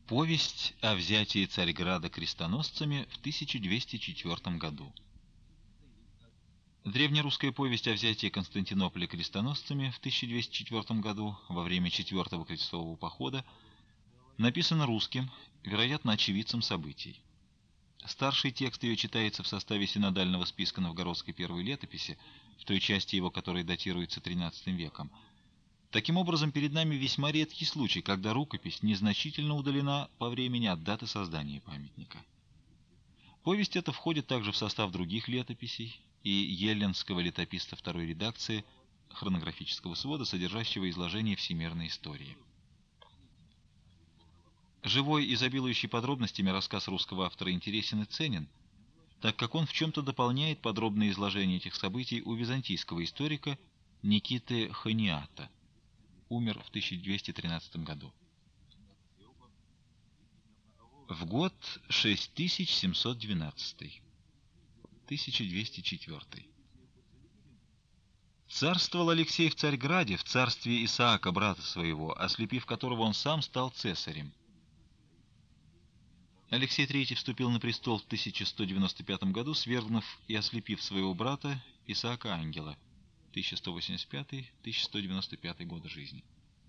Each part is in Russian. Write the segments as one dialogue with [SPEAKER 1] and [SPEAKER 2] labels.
[SPEAKER 1] Повесть о взятии Царьграда крестоносцами в 1204 году. Древнерусская повесть о взятии Константинополя крестоносцами в 1204 году во время Четвертого крестового похода написана русским, вероятно, очевидцем событий. Старший текст ее читается в составе синодального списка новгородской первой летописи, в той части его, которая датируется XIII веком. Таким образом, перед нами весьма редкий случай, когда рукопись незначительно удалена по времени от даты создания памятника. Повесть эта входит также в состав других летописей и еллинского летописца второй редакции хронографического свода, содержащего изложение всемирной истории. Живой, изобилующий подробностями рассказ русского автора интересен и ценен, так как он в чем-то дополняет подробное изложение этих событий у византийского историка Никиты Хониата. Умер в 1213 году. В год 6712, 1204. Царствовал Алексей в Царьграде, в царстве Исаака, брата своего, ослепив которого он сам стал цесарем. Алексей III вступил на престол в 1195 году, свергнув и ослепив своего брата Исаака Ангела, 1185-1195 годы жизни.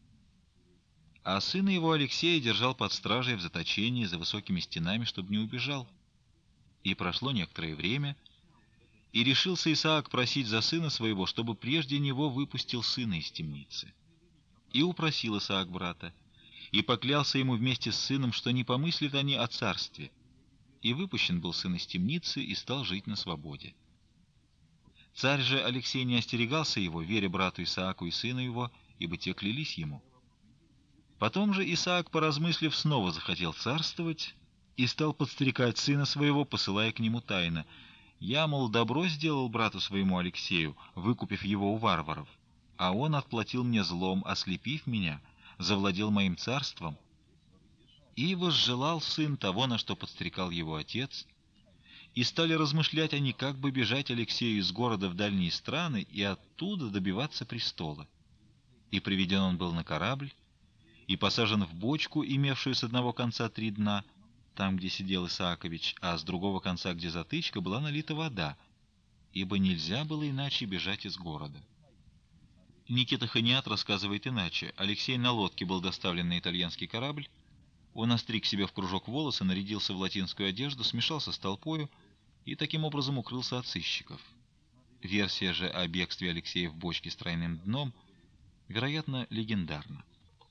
[SPEAKER 1] А сына его Алексея держал под стражей в заточении за высокими стенами, чтобы не убежал. И прошло некоторое время, и решился Исаак просить за сына своего, чтобы прежде него выпустил сына из темницы. И упросил Исаак брата, и поклялся ему вместе с сыном, что не помыслят они о царстве. И выпущен был сын из темницы и стал жить на свободе. Царь же Алексей не остерегался его, веря брату Исааку и сыну его, ибо те клялись ему. Потом же Исаак, поразмыслив, снова захотел царствовать и стал подстрекать сына своего, посылая к нему тайно: «Я, мол, добро сделал брату своему Алексею, выкупив его у варваров, а он отплатил мне злом, ослепив меня, завладел моим царством». И возжелал сын того, на что подстрекал его отец, и стали размышлять они, как бы бежать Алексею из города в дальние страны и оттуда добиваться престола. И приведен он был на корабль, и посажен в бочку, имевшую с одного конца 3 дна, там, где сидел Исаакович, а с другого конца, где затычка, была налита вода, ибо нельзя было иначе бежать из города. Никита Хониат рассказывает иначе. Алексей на лодке был доставлен на итальянский корабль, он остриг себе в кружок волосы, нарядился в латинскую одежду, смешался с толпою и таким образом укрылся от сыщиков. Версия же о бегстве Алексея в бочке с тройным дном, вероятно, легендарна.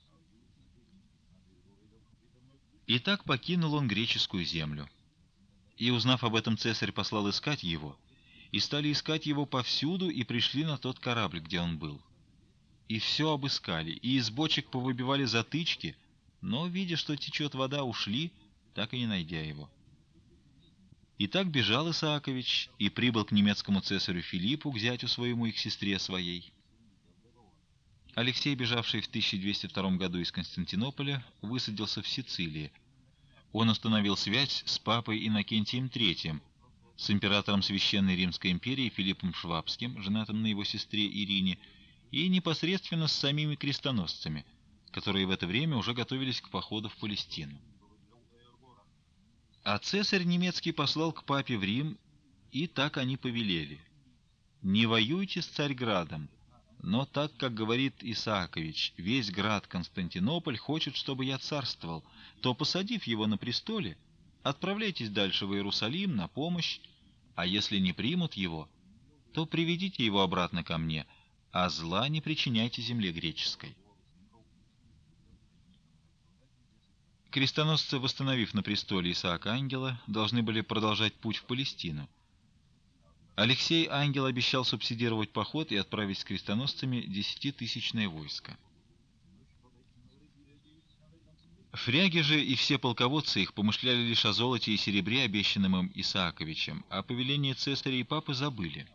[SPEAKER 1] И так покинул он греческую землю. И, узнав об этом, цесарь послал искать его, и стали искать его повсюду, и пришли на тот корабль, где он был. И все обыскали, и из бочек повыбивали затычки, но, видя, что течет вода, ушли, так и не найдя его. И так бежал Исаакович, и прибыл к немецкому цесарю Филиппу, к зятю своему и к сестре своей. Алексей, бежавший в 1202 году из Константинополя, высадился в Сицилии. Он установил связь с папой Иннокентием III, с императором Священной Римской империи Филиппом Швабским, женатым на его сестре Ирине, и непосредственно с самими крестоносцами, которые в это время уже готовились к походу в Палестину. А цесарь немецкий послал к папе в Рим, и так они повелели: «Не воюйте с Царьградом, но так, как говорит Исаакович, весь град Константинополь хочет, чтобы я царствовал, то, посадив его на престоле, отправляйтесь дальше в Иерусалим на помощь, а если не примут его, то приведите его обратно ко мне, а зла не причиняйте земле греческой». Крестоносцы, восстановив на престоле Исаака Ангела, должны были продолжать путь в Палестину. Алексей Ангел обещал субсидировать поход и отправить с крестоносцами 10-тысячное войско. Фряги же и все полководцы их помышляли лишь о золоте и серебре, обещанном им Исааковичем, а повеление цесаря и папы забыли.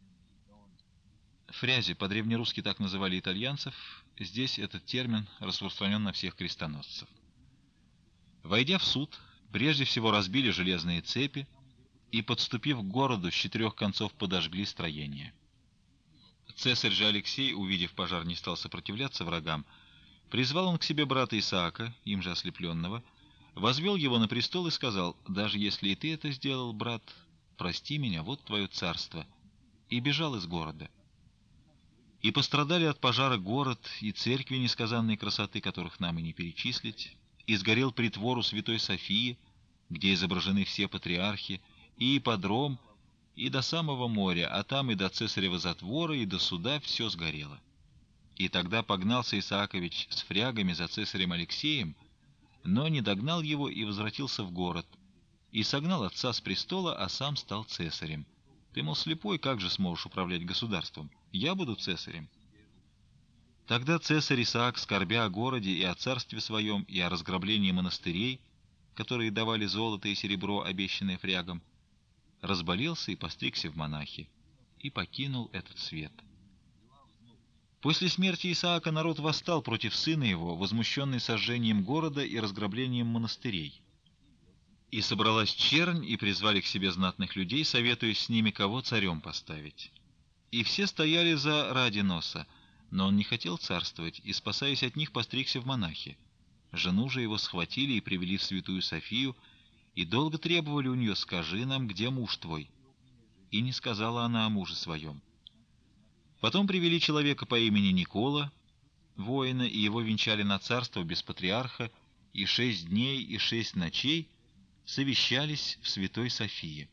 [SPEAKER 1] Фрязи, по-древнерусски так называли итальянцев, здесь этот термин распространен на всех крестоносцев. Войдя в суд, прежде всего разбили железные цепи и, подступив к городу, с 4 концов подожгли строение. Цесарь же Алексей, увидев пожар, не стал сопротивляться врагам. Призвал он к себе брата Исаака, им же ослепленного, возвел его на престол и сказал: «Даже если и ты это сделал, брат, прости меня, вот твое царство», и бежал из города. И пострадали от пожара город и церкви несказанной красоты, которых нам и не перечислить, и сгорел притвор у Святой Софии, где изображены все патриархи, и ипподром, и до самого моря, а там и до Цесарева затвора, и до суда все сгорело. И тогда погнался Исаакович с фрягами за цесарем Алексеем, но не догнал его и возвратился в город, и согнал отца с престола, а сам стал цесарем. Ты, мол, слепой, как же сможешь управлять государством? Я буду цесарем». Тогда цесарь Исаак, скорбя о городе и о царстве своем, и о разграблении монастырей, которые давали золото и серебро, обещанное фрягам, разболелся и постригся в монахи, и покинул этот свет. После смерти Исаака народ восстал против сына его, возмущенный сожжением города и разграблением монастырей. И собралась чернь, и призвали к себе знатных людей, советуясь с ними, кого царем поставить. И все стояли за Радиноса, но он не хотел царствовать, и, спасаясь от них, постригся в монахи. Жену же его схватили и привели в Святую Софию, и долго требовали у нее: «Скажи нам, где муж твой?» И не сказала она о муже своем. Потом привели человека по имени Никола, воина, и его венчали на царство без патриарха, и 6 дней и 6 ночей совещались в Святой Софии.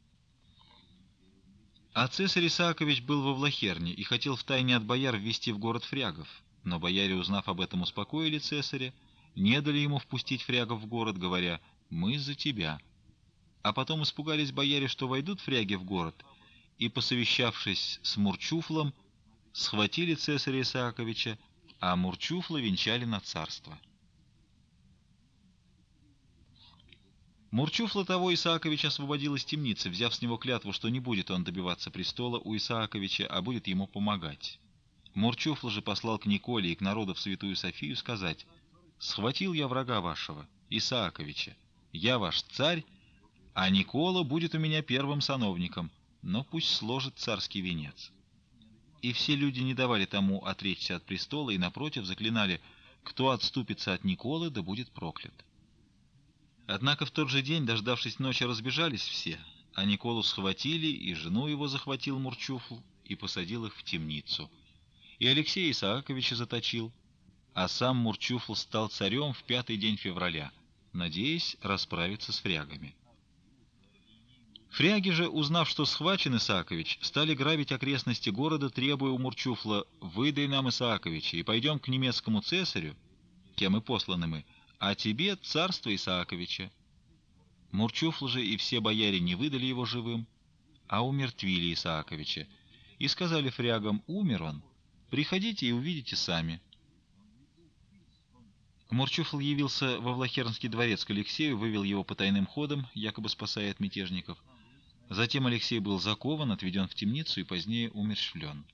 [SPEAKER 1] А цесарь Исаакович был во Влахерне и хотел втайне от бояр ввести в город фрягов, но бояре, узнав об этом, успокоили цесаря, не дали ему впустить фрягов в город, говоря: «Мы за тебя». А потом испугались бояре, что войдут фряги в город, и, посовещавшись с Мурчуфлом, схватили цесаря Исааковича, а Мурчуфла венчали на царство. Мурчуфла того Исаакович освободил из темницы, взяв с него клятву, что не будет он добиваться престола у Исааковича, а будет ему помогать. Мурчуфла же послал к Николе и к народу в Святую Софию сказать: «Схватил я врага вашего, Исааковича, я ваш царь, а Никола будет у меня первым сановником, но пусть сложит царский венец». И все люди не давали тому отречься от престола, и, напротив, заклинали: «Кто отступится от Николы, да будет проклят». Однако в тот же день, дождавшись ночи, разбежались все, а Николу схватили, и жену его захватил Мурчуфл и посадил их в темницу. И Алексея Исааковича заточил, а сам Мурчуфл стал царем в 5-й день февраля, надеясь расправиться с фрягами. Фряги же, узнав, что схвачен Исаакович, стали грабить окрестности города, требуя у Мурчуфла: «Выдай нам Исааковича, и пойдем к немецкому цесарю, кем и посланы мы, а тебе царство Исааковича». Мурчуфл же и все бояре не выдали его живым, а умертвили Исааковича, и сказали фрягам: «Умер он, приходите и увидите сами». Мурчуфл явился во Влахернский дворец к Алексею, вывел его по тайным ходам, якобы спасая от мятежников. Затем Алексей был закован, отведен в темницу и позднее умерщвлен.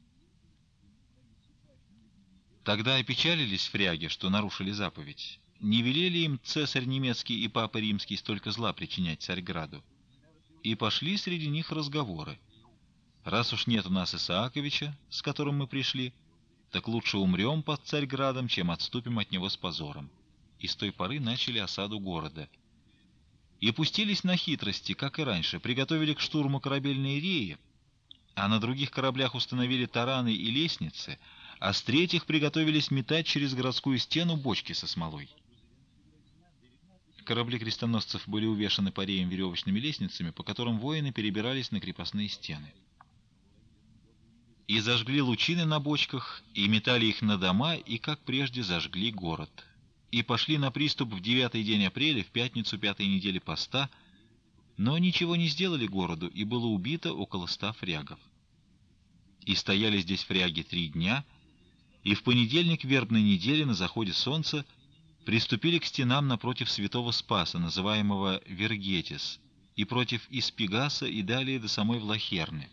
[SPEAKER 1] Тогда опечалились фряги, что нарушили заповедь. Не велели им цесарь немецкий и папа римский столько зла причинять Царьграду. И пошли среди них разговоры: «Раз уж нет у нас Исааковича, с которым мы пришли, так лучше умрем под Царьградом, чем отступим от него с позором». И с той поры начали осаду города. И пустились на хитрости, как и раньше, приготовили к штурму корабельные реи, а на других кораблях установили тараны и лестницы, а с третьих приготовились метать через городскую стену бочки со смолой. Корабли крестоносцев были увешаны по реям веревочными лестницами, по которым воины перебирались на крепостные стены. И зажгли лучины на бочках, и метали их на дома, и, как прежде, зажгли город. И пошли на приступ в 9-й день апреля, в пятницу 5-й недели поста, но ничего не сделали городу, и было убито около 100 фрягов. И стояли здесь фряги 3 дня, и в понедельник вербной недели на заходе солнца приступили к стенам напротив святого Спаса, называемого Вергетис, и против Испигаса, и далее до самой Влахерны.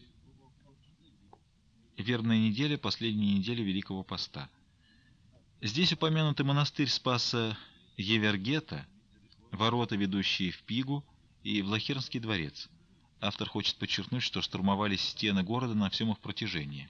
[SPEAKER 1] Вербная неделя — последняя неделя Великого Поста. Здесь упомянуты монастырь Спаса Евергета, ворота, ведущие в Пигу, и Влахернский дворец. Автор хочет подчеркнуть, что штурмовались стены города на всем их протяжении.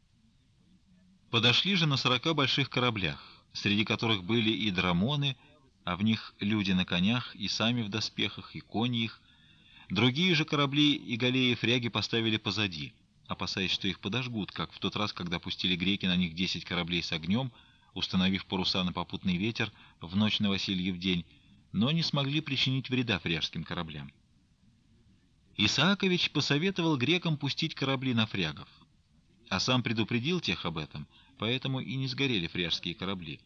[SPEAKER 1] Подошли же на 40 больших кораблях, среди которых были и драмоны, а в них люди на конях и сами в доспехах, и кони их. Другие же корабли и галеи фряги поставили позади, опасаясь, что их подожгут, как в тот раз, когда пустили греки на них 10 кораблей с огнем, установив паруса на попутный ветер в ночь на Васильев день, но не смогли причинить вреда фряжским кораблям. Исаакович посоветовал грекам пустить корабли на фрягов, а сам предупредил тех об этом, поэтому и не сгорели фряжские корабли.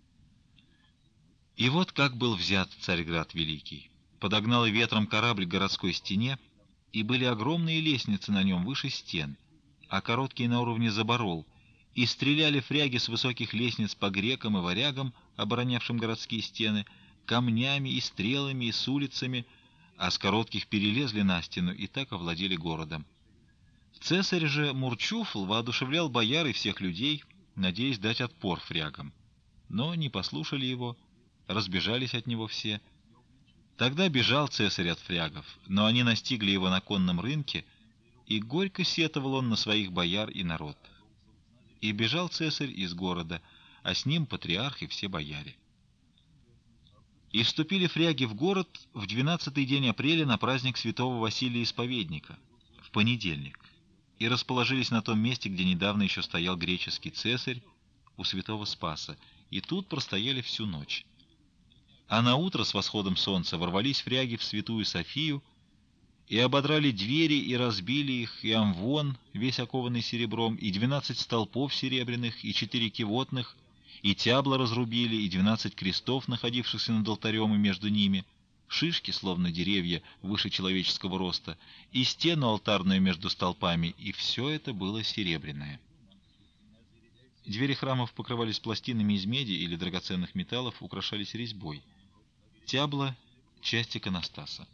[SPEAKER 1] И вот как был взят Царьград Великий. Подогнал ветром корабль к городской стене, и были огромные лестницы на нем выше стен, а короткие на уровне заборол, и стреляли фряги с высоких лестниц по грекам и варягам, оборонявшим городские стены, камнями и стрелами и с улицами, а с коротких перелезли на стену и так овладели городом. Цесарь же Мурчуфл воодушевлял бояр и всех людей, надеясь дать отпор фрягам. Но не послушали его, разбежались от него все. Тогда бежал цесарь от фрягов, но они настигли его на конном рынке, и горько сетовал он на своих бояр и народ. И бежал цесарь из города, а с ним патриарх и все бояре. И вступили фряги в город в 12-й день апреля на праздник святого Василия Исповедника, в понедельник, и расположились на том месте, где недавно еще стоял греческий цесарь, у святого Спаса, и тут простояли всю ночь. А на утро с восходом солнца ворвались фряги в святую Софию и ободрали двери, и разбили их, и амвон, весь окованный серебром, и 12 столпов серебряных, и 4 кивотных, и тябла разрубили, и 12 крестов, находившихся над алтарем и между ними, шишки, словно деревья, выше человеческого роста, и стену алтарную между столпами, и все это было серебряное. Двери храмов покрывались пластинами из меди или драгоценных металлов, украшались резьбой. Тябла — часть иконостаса.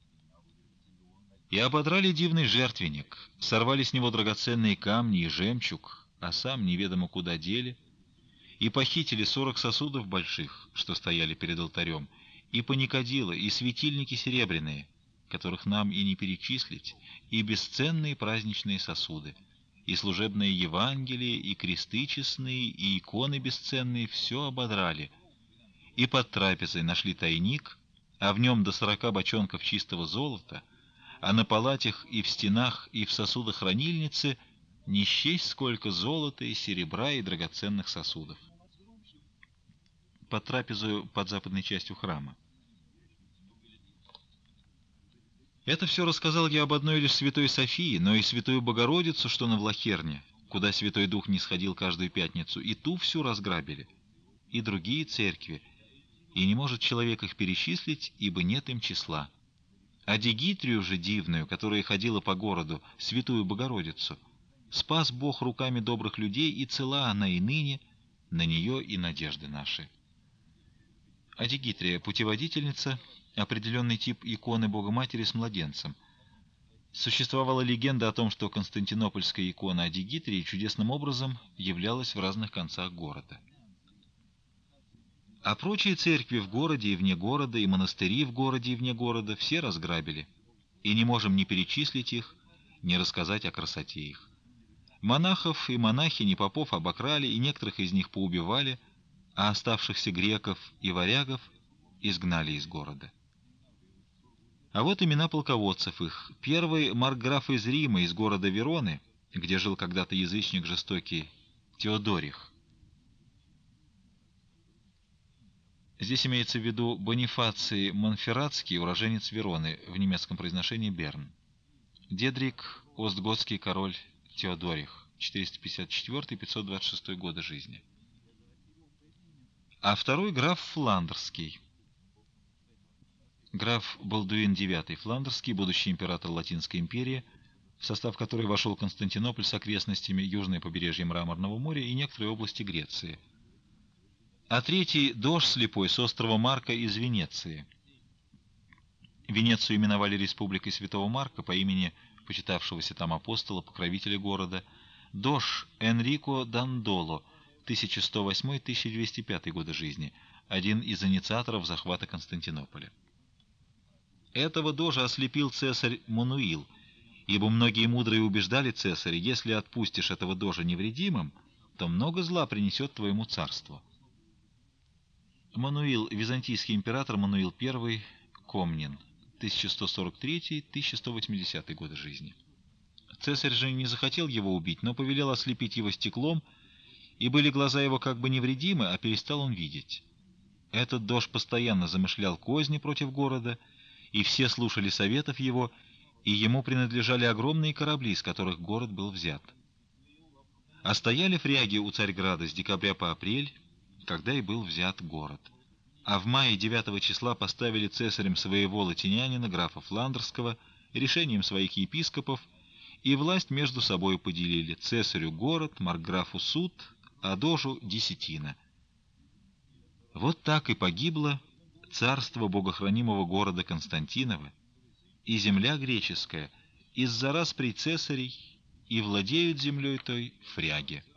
[SPEAKER 1] И ободрали дивный жертвенник, сорвали с него драгоценные камни и жемчуг, а сам неведомо куда дели, и похитили 40 сосудов больших, что стояли перед алтарем, и паникадила, и светильники серебряные, которых нам и не перечислить, и бесценные праздничные сосуды, и служебные Евангелие, и кресты честные, и иконы бесценные, все ободрали. И под трапезой нашли тайник, а в нем до 40 бочонков чистого золота, а на палатях и в стенах, и в сосудах хранильницы не счесть сколько золота и серебра и драгоценных сосудов. Под трапезою под западной частью храма. Это все рассказал я об одной лишь Святой Софии, но и Святую Богородицу, что на Влахерне, куда Святой Дух не сходил каждую пятницу, и ту всю разграбили, и другие церкви, и не может человек их перечислить, ибо нет им числа. А Дигитрию же дивную, которая ходила по городу, Святую Богородицу, спас Бог руками добрых людей, и цела она и ныне, на нее и надежды наши. Адигитрия — путеводительница, определенный тип иконы Богоматери с младенцем. Существовала легенда о том, что константинопольская икона Адигитрии чудесным образом являлась в разных концах города. А прочие церкви в городе и вне города, и монастыри в городе и вне города все разграбили, и не можем ни перечислить их, ни рассказать о красоте их. Монахов и монахинь и попов обокрали, и некоторых из них поубивали, а оставшихся греков и варягов изгнали из города. А вот имена полководцев их. Первый — маркграф из Рима, из города Вероны, где жил когда-то язычник жестокий Теодорих. Здесь имеется в виду Бонифаций Монферратский, уроженец Вероны, в немецком произношении Берн. Дедрик — остготский король Теодорих, 454-526 годы жизни. А второй — граф Фландерский. Граф Балдуин IX Фландерский, будущий император Латинской империи, в состав которой вошел Константинополь с окрестностями, южное побережье Мраморного моря и некоторые области Греции. А третий — Дож слепой с острова Марка из Венеции. Венецию именовали Республикой Святого Марка по имени почитавшегося там апостола, покровителя города, Дож Энрико Дандоло, 1108-1205 годы жизни, один из инициаторов захвата Константинополя. Этого дожа ослепил цесарь Мануил, ибо многие мудрые убеждали цесаря: если отпустишь этого дожа невредимым, то много зла принесет твоему царству. Мануил, византийский император Мануил I Комнин, 1143-1180 годы жизни. Цесарь же не захотел его убить, но повелел ослепить его стеклом, и были глаза его как бы невредимы, а перестал он видеть. Этот дож постоянно замышлял козни против города, и все слушали советов его, и ему принадлежали огромные корабли, с которых город был взят. А стояли фряги у Царьграда с декабря по апрель, когда и был взят город. А в мае 9 числа поставили цесарем своего латинянина, графа Фландерского, решением своих епископов, и власть между собой поделили: цесарю город, маркграфу суд, а дожу десятина. Вот так и погибло царство богохранимого города Константинова и земля греческая из-за расприй цесарей, и владеют землей той фряги.